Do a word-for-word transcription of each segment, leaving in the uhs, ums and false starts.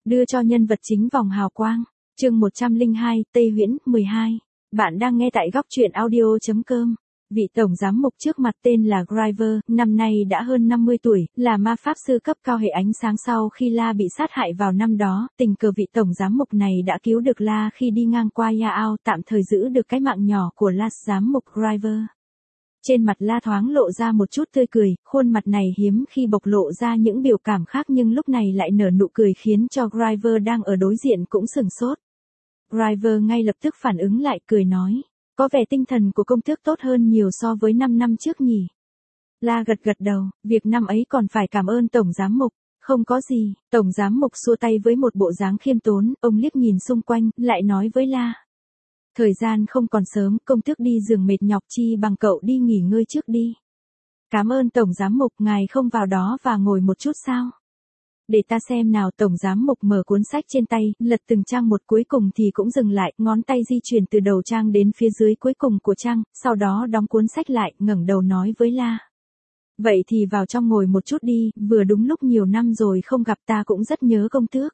đưa cho nhân vật chính vòng hào quang. Chương một trăm lẻ hai, Tây Huyễn, mười hai. Bạn đang nghe tại góc truyện audio chấm com. Vị tổng giám mục trước mặt tên là Griver, năm nay đã hơn năm mươi tuổi, là ma pháp sư cấp cao hệ ánh sáng. Sau khi La bị sát hại vào năm đó, tình cờ vị tổng giám mục này đã cứu được La khi đi ngang qua Yao, tạm thời giữ được cái mạng nhỏ của La giám mục Griver. Trên mặt La thoáng lộ ra một chút tươi cười, khuôn mặt này hiếm khi bộc lộ ra những biểu cảm khác nhưng lúc này lại nở nụ cười khiến cho Griver đang ở đối diện cũng sửng sốt. Griver ngay lập tức phản ứng lại, cười nói, có vẻ tinh thần của công tước tốt hơn nhiều so với năm năm trước nhỉ. La gật gật đầu, việc năm ấy còn phải cảm ơn tổng giám mục. Không có gì, tổng giám mục xua tay với một bộ dáng khiêm tốn, ông liếc nhìn xung quanh, lại nói với La. Thời gian không còn sớm, công tước đi giường mệt nhọc chi bằng cậu đi nghỉ ngơi trước đi. Cảm ơn tổng giám mục, ngài không vào đó và ngồi một chút sao? Để ta xem nào. Tổng giám mục mở cuốn sách trên tay, lật từng trang một, cuối cùng thì cũng dừng lại, ngón tay di chuyển từ đầu trang đến phía dưới cuối cùng của trang, sau đó đóng cuốn sách lại, ngẩng đầu nói với La. Vậy thì vào trong ngồi một chút đi, vừa đúng lúc nhiều năm rồi không gặp, ta cũng rất nhớ công tước.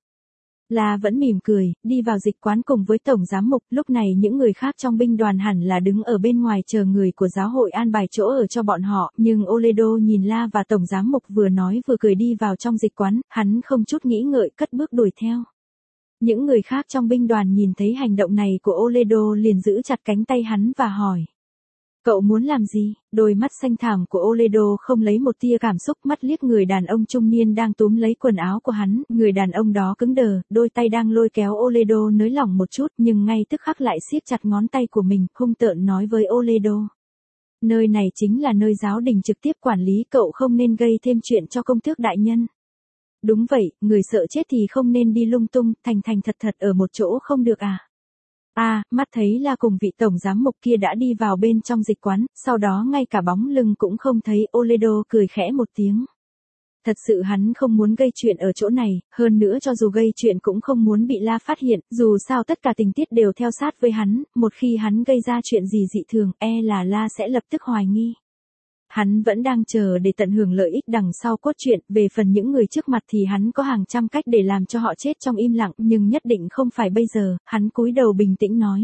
La vẫn mỉm cười, đi vào dịch quán cùng với tổng giám mục. Lúc này những người khác trong binh đoàn hẳn là đứng ở bên ngoài chờ người của giáo hội an bài chỗ ở cho bọn họ, nhưng Oledo nhìn La và tổng giám mục vừa nói vừa cười đi vào trong dịch quán, hắn không chút nghĩ ngợi cất bước đuổi theo. Những người khác trong binh đoàn nhìn thấy hành động này của Oledo liền giữ chặt cánh tay hắn và hỏi. Cậu muốn làm gì? Đôi mắt xanh thẳm của Oledo không lấy một tia cảm xúc, mắt liếc người đàn ông trung niên đang túm lấy quần áo của hắn, người đàn ông đó cứng đờ, đôi tay đang lôi kéo Oledo nới lỏng một chút nhưng ngay tức khắc lại siết chặt ngón tay của mình, hung tợn nói với Oledo. Nơi này chính là nơi giáo đình trực tiếp quản lý, cậu không nên gây thêm chuyện cho công tước đại nhân. Đúng vậy, người sợ chết thì không nên đi lung tung, thành thành thật thật ở một chỗ không được à? À, mắt thấy là cùng vị tổng giám mục kia đã đi vào bên trong dịch quán, sau đó ngay cả bóng lưng cũng không thấy. Oledo cười khẽ một tiếng. Thật sự hắn không muốn gây chuyện ở chỗ này, hơn nữa cho dù gây chuyện cũng không muốn bị La phát hiện, dù sao tất cả tình tiết đều theo sát với hắn, một khi hắn gây ra chuyện gì dị thường, e là La sẽ lập tức hoài nghi. Hắn vẫn đang chờ để tận hưởng lợi ích đằng sau cốt truyện, về phần những người trước mặt thì hắn có hàng trăm cách để làm cho họ chết trong im lặng, nhưng nhất định không phải bây giờ. Hắn cúi đầu bình tĩnh nói.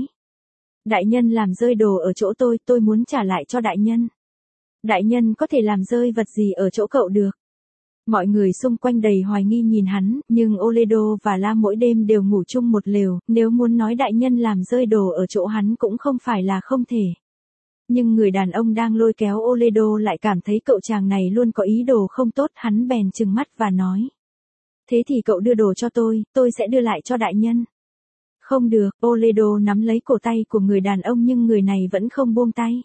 Đại nhân làm rơi đồ ở chỗ tôi, tôi muốn trả lại cho đại nhân. Đại nhân có thể làm rơi vật gì ở chỗ cậu được? Mọi người xung quanh đầy hoài nghi nhìn hắn, nhưng Oledo và La mỗi đêm đều ngủ chung một lều, nếu muốn nói đại nhân làm rơi đồ ở chỗ hắn cũng không phải là không thể. Nhưng người đàn ông đang lôi kéo Oledo lại cảm thấy cậu chàng này luôn có ý đồ không tốt, hắn bèn trừng mắt và nói. Thế thì cậu đưa đồ cho tôi, tôi sẽ đưa lại cho đại nhân. Không được, Oledo nắm lấy cổ tay của người đàn ông nhưng người này vẫn không buông tay.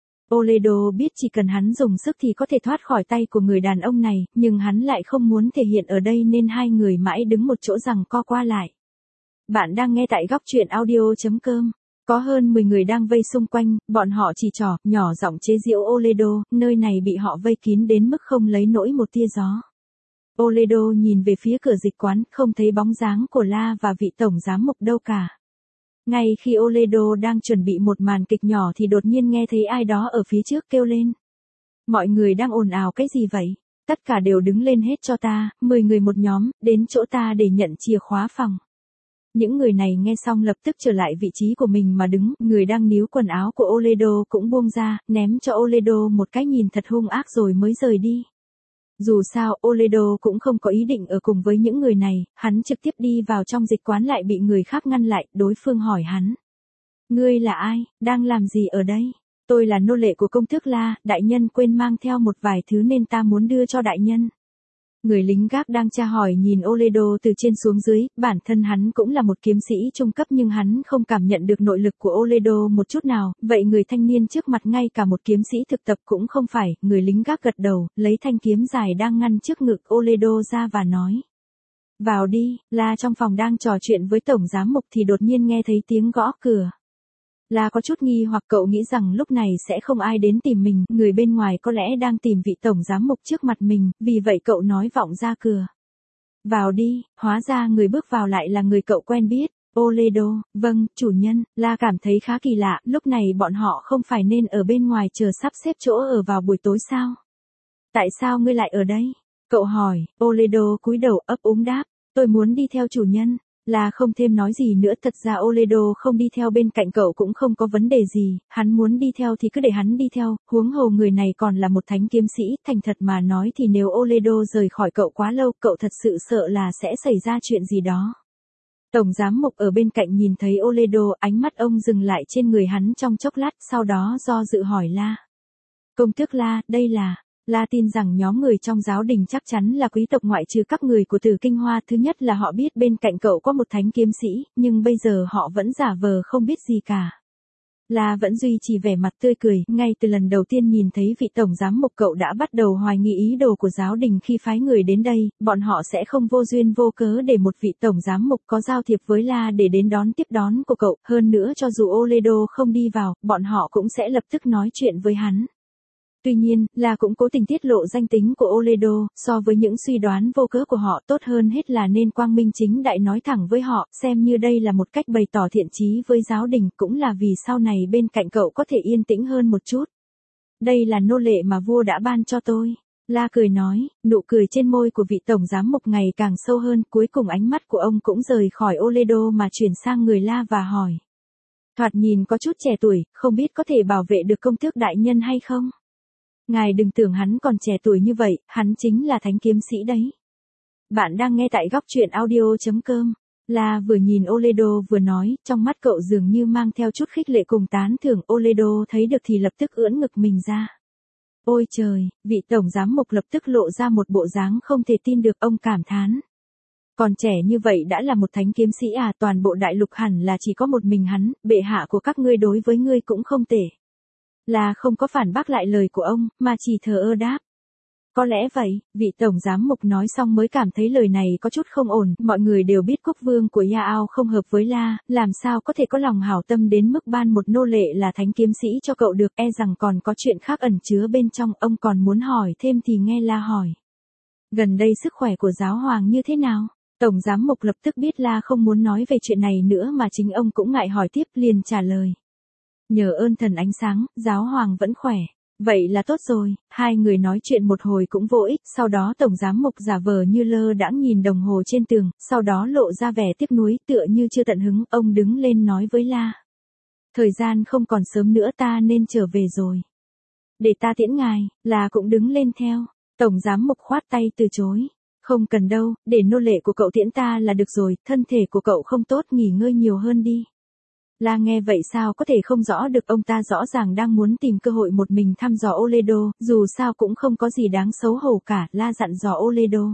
Oledo biết chỉ cần hắn dùng sức thì có thể thoát khỏi tay của người đàn ông này, nhưng hắn lại không muốn thể hiện ở đây nên hai người mãi đứng một chỗ giằng co qua lại. Bạn đang nghe tại góc truyện audio chấm com. Có hơn mười người đang vây xung quanh, bọn họ chỉ trỏ, nhỏ giọng chế giễu Oledo, nơi này bị họ vây kín đến mức không lấy nổi một tia gió. Oledo nhìn về phía cửa dịch quán, không thấy bóng dáng của La và vị tổng giám mục đâu cả. Ngay khi Oledo đang chuẩn bị một màn kịch nhỏ thì đột nhiên nghe thấy ai đó ở phía trước kêu lên. Mọi người đang ồn ào cái gì vậy? Tất cả đều đứng lên hết cho ta, mười người một nhóm, đến chỗ ta để nhận chìa khóa phòng. Những người này nghe xong lập tức trở lại vị trí của mình mà đứng, người đang níu quần áo của Oledo cũng buông ra, ném cho Oledo một cái nhìn thật hung ác rồi mới rời đi. Dù sao, Oledo cũng không có ý định ở cùng với những người này, hắn trực tiếp đi vào trong dịch quán lại bị người khác ngăn lại, đối phương hỏi hắn. Ngươi là ai, đang làm gì ở đây? Tôi là nô lệ của công tước La, đại nhân quên mang theo một vài thứ nên ta muốn đưa cho đại nhân. Người lính gác đang tra hỏi nhìn Oledo từ trên xuống dưới, bản thân hắn cũng là một kiếm sĩ trung cấp nhưng hắn không cảm nhận được nội lực của Oledo một chút nào, vậy người thanh niên trước mặt ngay cả một kiếm sĩ thực tập cũng không phải. Người lính gác gật đầu, lấy thanh kiếm dài đang ngăn trước ngực Oledo ra và nói. Vào đi. La trong phòng đang trò chuyện với tổng giám mục thì đột nhiên nghe thấy tiếng gõ cửa. La có chút nghi hoặc, cậu nghĩ rằng lúc này sẽ không ai đến tìm mình, người bên ngoài có lẽ đang tìm vị tổng giám mục trước mặt mình, vì vậy cậu nói vọng ra cửa. Vào đi. Hóa ra người bước vào lại là người cậu quen biết. Oledo. Vâng, chủ nhân. La cảm thấy khá kỳ lạ, lúc này bọn họ không phải nên ở bên ngoài chờ sắp xếp chỗ ở vào buổi tối sao? Tại sao ngươi lại ở đây? Cậu hỏi. Oledo cúi đầu ấp úng đáp. Tôi muốn đi theo chủ nhân. Là không thêm nói gì nữa, thật ra Oledo không đi theo bên cạnh cậu cũng không có vấn đề gì, hắn muốn đi theo thì cứ để hắn đi theo, huống hồ người này còn là một thánh kiếm sĩ, thành thật mà nói thì nếu Oledo rời khỏi cậu quá lâu, cậu thật sự sợ là sẽ xảy ra chuyện gì đó. Tổng giám mục ở bên cạnh nhìn thấy Oledo, ánh mắt ông dừng lại trên người hắn trong chốc lát, sau đó do dự hỏi La. Công tước La, đây là... La tin rằng nhóm người trong giáo đình chắc chắn là quý tộc ngoại trừ các người của Tử Kinh Hoa. Thứ nhất là họ biết bên cạnh cậu có một thánh kiếm sĩ, nhưng bây giờ họ vẫn giả vờ không biết gì cả. La vẫn duy trì vẻ mặt tươi cười, ngay từ lần đầu tiên nhìn thấy vị tổng giám mục cậu đã bắt đầu hoài nghi ý đồ của giáo đình khi phái người đến đây, bọn họ sẽ không vô duyên vô cớ để một vị tổng giám mục có giao thiệp với La để đến đón tiếp đón của cậu, hơn nữa cho dù Oledo không đi vào, bọn họ cũng sẽ lập tức nói chuyện với hắn. Tuy nhiên, là cũng cố tình tiết lộ danh tính của Oledo, so với những suy đoán vô cớ của họ, tốt hơn hết là nên quang minh chính đại nói thẳng với họ, xem như đây là một cách bày tỏ thiện chí với giáo đình, cũng là vì sau này bên cạnh cậu có thể yên tĩnh hơn một chút. Đây là nô lệ mà vua đã ban cho tôi. La cười nói, nụ cười trên môi của vị tổng giám mục ngày càng sâu hơn, cuối cùng ánh mắt của ông cũng rời khỏi Oledo mà chuyển sang người La và hỏi. Thoạt nhìn có chút trẻ tuổi, không biết có thể bảo vệ được công tước đại nhân hay không? Ngài đừng tưởng hắn còn trẻ tuổi như vậy, hắn chính là thánh kiếm sĩ đấy. Bạn đang nghe tại góc truyện audio chấm com. La vừa nhìn Oledo vừa nói, trong mắt cậu dường như mang theo chút khích lệ cùng tán thưởng. Oledo thấy được thì lập tức ưỡn ngực mình ra. Ôi trời, vị tổng giám mục lập tức lộ ra một bộ dáng không thể tin được, ông cảm thán. Còn trẻ như vậy đã là một thánh kiếm sĩ à, toàn bộ đại lục hẳn là chỉ có một mình hắn, bệ hạ của các ngươi đối với ngươi cũng không tệ. Là không có phản bác lại lời của ông, mà chỉ thờ ơ đáp. Có lẽ vậy, vị tổng giám mục nói xong mới cảm thấy lời này có chút không ổn, mọi người đều biết quốc vương của Yao không hợp với La, làm sao có thể có lòng hảo tâm đến mức ban một nô lệ là thánh kiếm sĩ cho cậu được, e rằng còn có chuyện khác ẩn chứa bên trong, ông còn muốn hỏi thêm thì nghe La hỏi. Gần đây sức khỏe của giáo hoàng như thế nào? Tổng giám mục lập tức biết La không muốn nói về chuyện này nữa mà chính ông cũng ngại hỏi tiếp, liền trả lời. Nhờ ơn thần ánh sáng, giáo hoàng vẫn khỏe. Vậy là tốt rồi, hai người nói chuyện một hồi cũng vô ích, sau đó tổng giám mục giả vờ như lơ đãng nhìn đồng hồ trên tường, sau đó lộ ra vẻ tiếc nuối, tựa như chưa tận hứng, ông đứng lên nói với La. Thời gian không còn sớm nữa, ta nên trở về rồi. Để ta tiễn ngài. La cũng đứng lên theo, tổng giám mục khoát tay từ chối. Không cần đâu, để nô lệ của cậu tiễn ta là được rồi, thân thể của cậu không tốt, nghỉ ngơi nhiều hơn đi. La nghe vậy sao có thể không rõ được, ông ta rõ ràng đang muốn tìm cơ hội một mình thăm dò Oledo, dù sao cũng không có gì đáng xấu hổ cả. La dặn dò Oledo.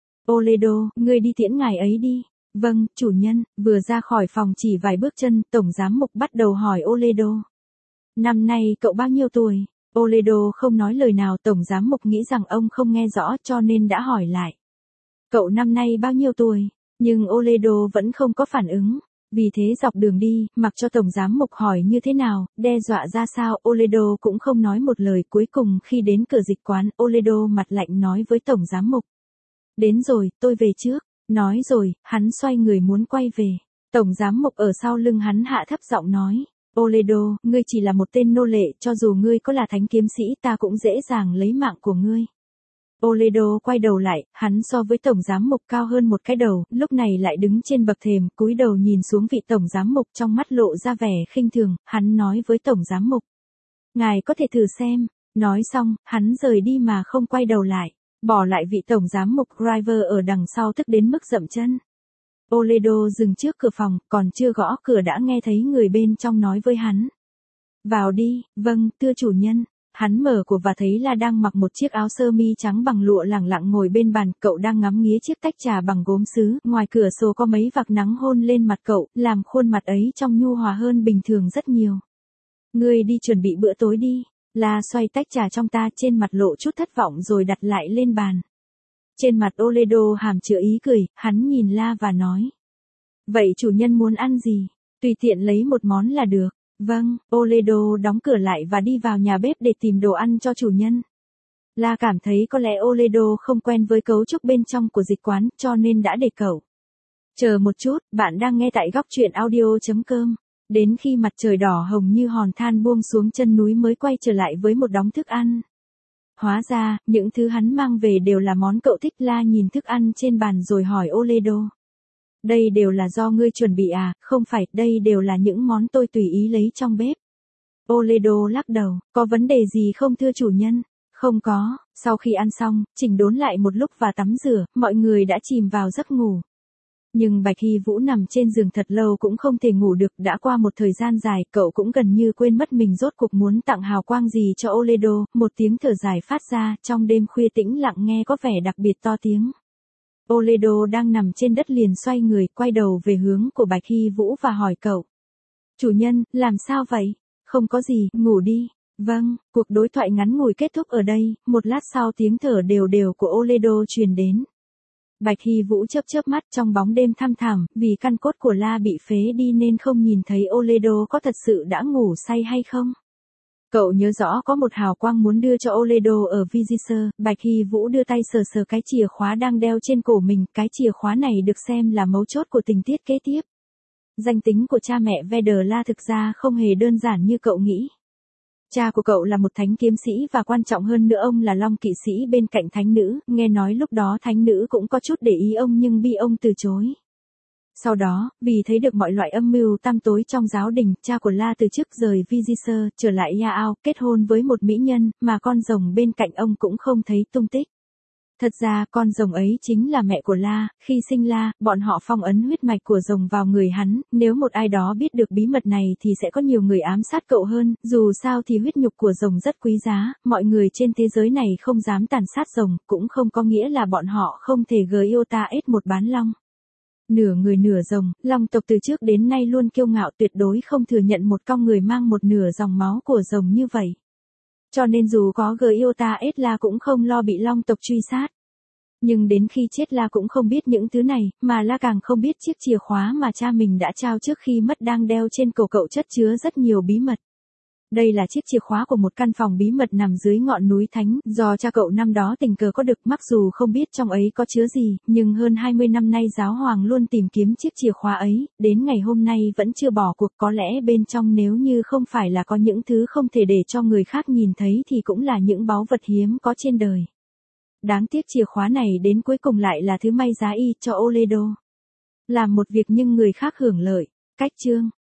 Oledo, ngươi đi tiễn ngài ấy đi. Vâng, chủ nhân. Vừa ra khỏi phòng chỉ vài bước chân, tổng giám mục bắt đầu hỏi Oledo. Năm nay cậu bao nhiêu tuổi? Oledo không nói lời nào, tổng giám mục nghĩ rằng ông không nghe rõ cho nên đã hỏi lại. Cậu năm nay bao nhiêu tuổi? Nhưng Oledo vẫn không có phản ứng. Vì thế dọc đường đi, mặc cho tổng giám mục hỏi như thế nào, đe dọa ra sao, Oledo cũng không nói một lời. Cuối cùng khi đến cửa dịch quán, Oledo mặt lạnh nói với tổng giám mục. Đến rồi, tôi về trước. Nói rồi, hắn xoay người muốn quay về. Tổng giám mục ở sau lưng hắn hạ thấp giọng nói. Oledo, ngươi chỉ là một tên nô lệ, cho dù ngươi có là thánh kiếm sĩ ta cũng dễ dàng lấy mạng của ngươi. Oledo quay đầu lại, hắn so với tổng giám mục cao hơn một cái đầu, lúc này lại đứng trên bậc thềm, cúi đầu nhìn xuống vị tổng giám mục, trong mắt lộ ra vẻ khinh thường, hắn nói với tổng giám mục. Ngài có thể thử xem. Nói xong, hắn rời đi mà không quay đầu lại, bỏ lại vị tổng giám mục River ở đằng sau tức đến mức dậm chân. Oledo dừng trước cửa phòng, còn chưa gõ cửa đã nghe thấy người bên trong nói với hắn. Vào đi. Vâng, thưa chủ nhân. Hắn mở cửa và thấy La đang mặc một chiếc áo sơ mi trắng bằng lụa lẳng lặng ngồi bên bàn, cậu đang ngắm nghía chiếc tách trà bằng gốm sứ, ngoài cửa sổ có mấy vạc nắng hôn lên mặt cậu, làm khuôn mặt ấy trông nhu hòa hơn bình thường rất nhiều. Ngươi đi chuẩn bị bữa tối đi. La xoay tách trà trong ta, trên mặt lộ chút thất vọng rồi đặt lại lên bàn. Trên mặt Oledo hàm chứa ý cười, hắn nhìn La và nói. Vậy chủ nhân muốn ăn gì? Tùy tiện lấy một món là được. Vâng, Oledo đóng cửa lại và đi vào nhà bếp để tìm đồ ăn cho chủ nhân. La cảm thấy có lẽ Oledo không quen với cấu trúc bên trong của dịch quán, cho nên đã để cậu. Chờ một chút, bạn đang nghe tại góc truyện audio chấm com. Đến khi mặt trời đỏ hồng như hòn than buông xuống chân núi mới quay trở lại với một đống thức ăn. Hóa ra, những thứ hắn mang về đều là món cậu thích. La nhìn thức ăn trên bàn rồi hỏi Oledo. Đây đều là do ngươi chuẩn bị à? Không phải, đây đều là những món tôi tùy ý lấy trong bếp. Oledo lắc đầu, có vấn đề gì không thưa chủ nhân? Không có. Sau khi ăn xong, chỉnh đốn lại một lúc và tắm rửa, mọi người đã chìm vào giấc ngủ. Nhưng Bạch Hy Vũ nằm trên giường thật lâu cũng không thể ngủ được, đã qua một thời gian dài, cậu cũng gần như quên mất mình rốt cuộc muốn tặng hào quang gì cho Oledo. Một tiếng thở dài phát ra, trong đêm khuya tĩnh lặng nghe có vẻ đặc biệt to tiếng. Oledo đang nằm trên đất liền xoay người, quay đầu về hướng của Bạch Hy Vũ và hỏi cậu. Chủ nhân, làm sao vậy? Không có gì, ngủ đi. Vâng, cuộc đối thoại ngắn ngủi kết thúc ở đây, một lát sau tiếng thở đều đều của Oledo truyền đến. Bạch Hy Vũ chớp chớp mắt trong bóng đêm thăm thẳm, vì căn cốt của La bị phế đi nên không nhìn thấy Oledo có thật sự đã ngủ say hay không. Cậu nhớ rõ có một hào quang muốn đưa cho Oledo ở Vigisơ. Bạch Hy Vũ đưa tay sờ sờ cái chìa khóa đang đeo trên cổ mình, cái chìa khóa này được xem là mấu chốt của tình tiết kế tiếp. Danh tính của cha mẹ Vader La thực ra không hề đơn giản như cậu nghĩ. Cha của cậu là một thánh kiếm sĩ và quan trọng hơn nữa ông là Long kỵ sĩ bên cạnh thánh nữ, nghe nói lúc đó thánh nữ cũng có chút để ý ông nhưng bị ông từ chối. Sau đó, vì thấy được mọi loại âm mưu tăm tối trong giáo đình, cha của La từ chức rời Vigisơ, trở lại Yaao, kết hôn với một mỹ nhân, mà con rồng bên cạnh ông cũng không thấy tung tích. Thật ra, con rồng ấy chính là mẹ của La, khi sinh La, bọn họ phong ấn huyết mạch của rồng vào người hắn, nếu một ai đó biết được bí mật này thì sẽ có nhiều người ám sát cậu hơn, dù sao thì huyết nhục của rồng rất quý giá, mọi người trên thế giới này không dám tàn sát rồng, cũng không có nghĩa là bọn họ không thể gờ yêu ta ết một bán long. Nửa người nửa rồng, long tộc từ trước đến nay luôn kiêu ngạo tuyệt đối không thừa nhận một con người mang một nửa dòng máu của rồng như vậy. Cho nên dù có gờ yêu ta ết La cũng không lo bị long tộc truy sát. Nhưng đến khi chết La cũng không biết những thứ này, mà La càng không biết chiếc chìa khóa mà cha mình đã trao trước khi mất đang đeo trên cổ cậu chất chứa rất nhiều bí mật. Đây là chiếc chìa khóa của một căn phòng bí mật nằm dưới ngọn núi Thánh, do cha cậu năm đó tình cờ có được, mặc dù không biết trong ấy có chứa gì, nhưng hơn hai mươi năm nay giáo hoàng luôn tìm kiếm chiếc chìa khóa ấy, đến ngày hôm nay vẫn chưa bỏ cuộc. Có lẽ bên trong nếu như không phải là có những thứ không thể để cho người khác nhìn thấy thì cũng là những báu vật hiếm có trên đời. Đáng tiếc chìa khóa này đến cuối cùng lại là thứ may giá y cho Oledo. Làm một việc nhưng người khác hưởng lợi. Cách chương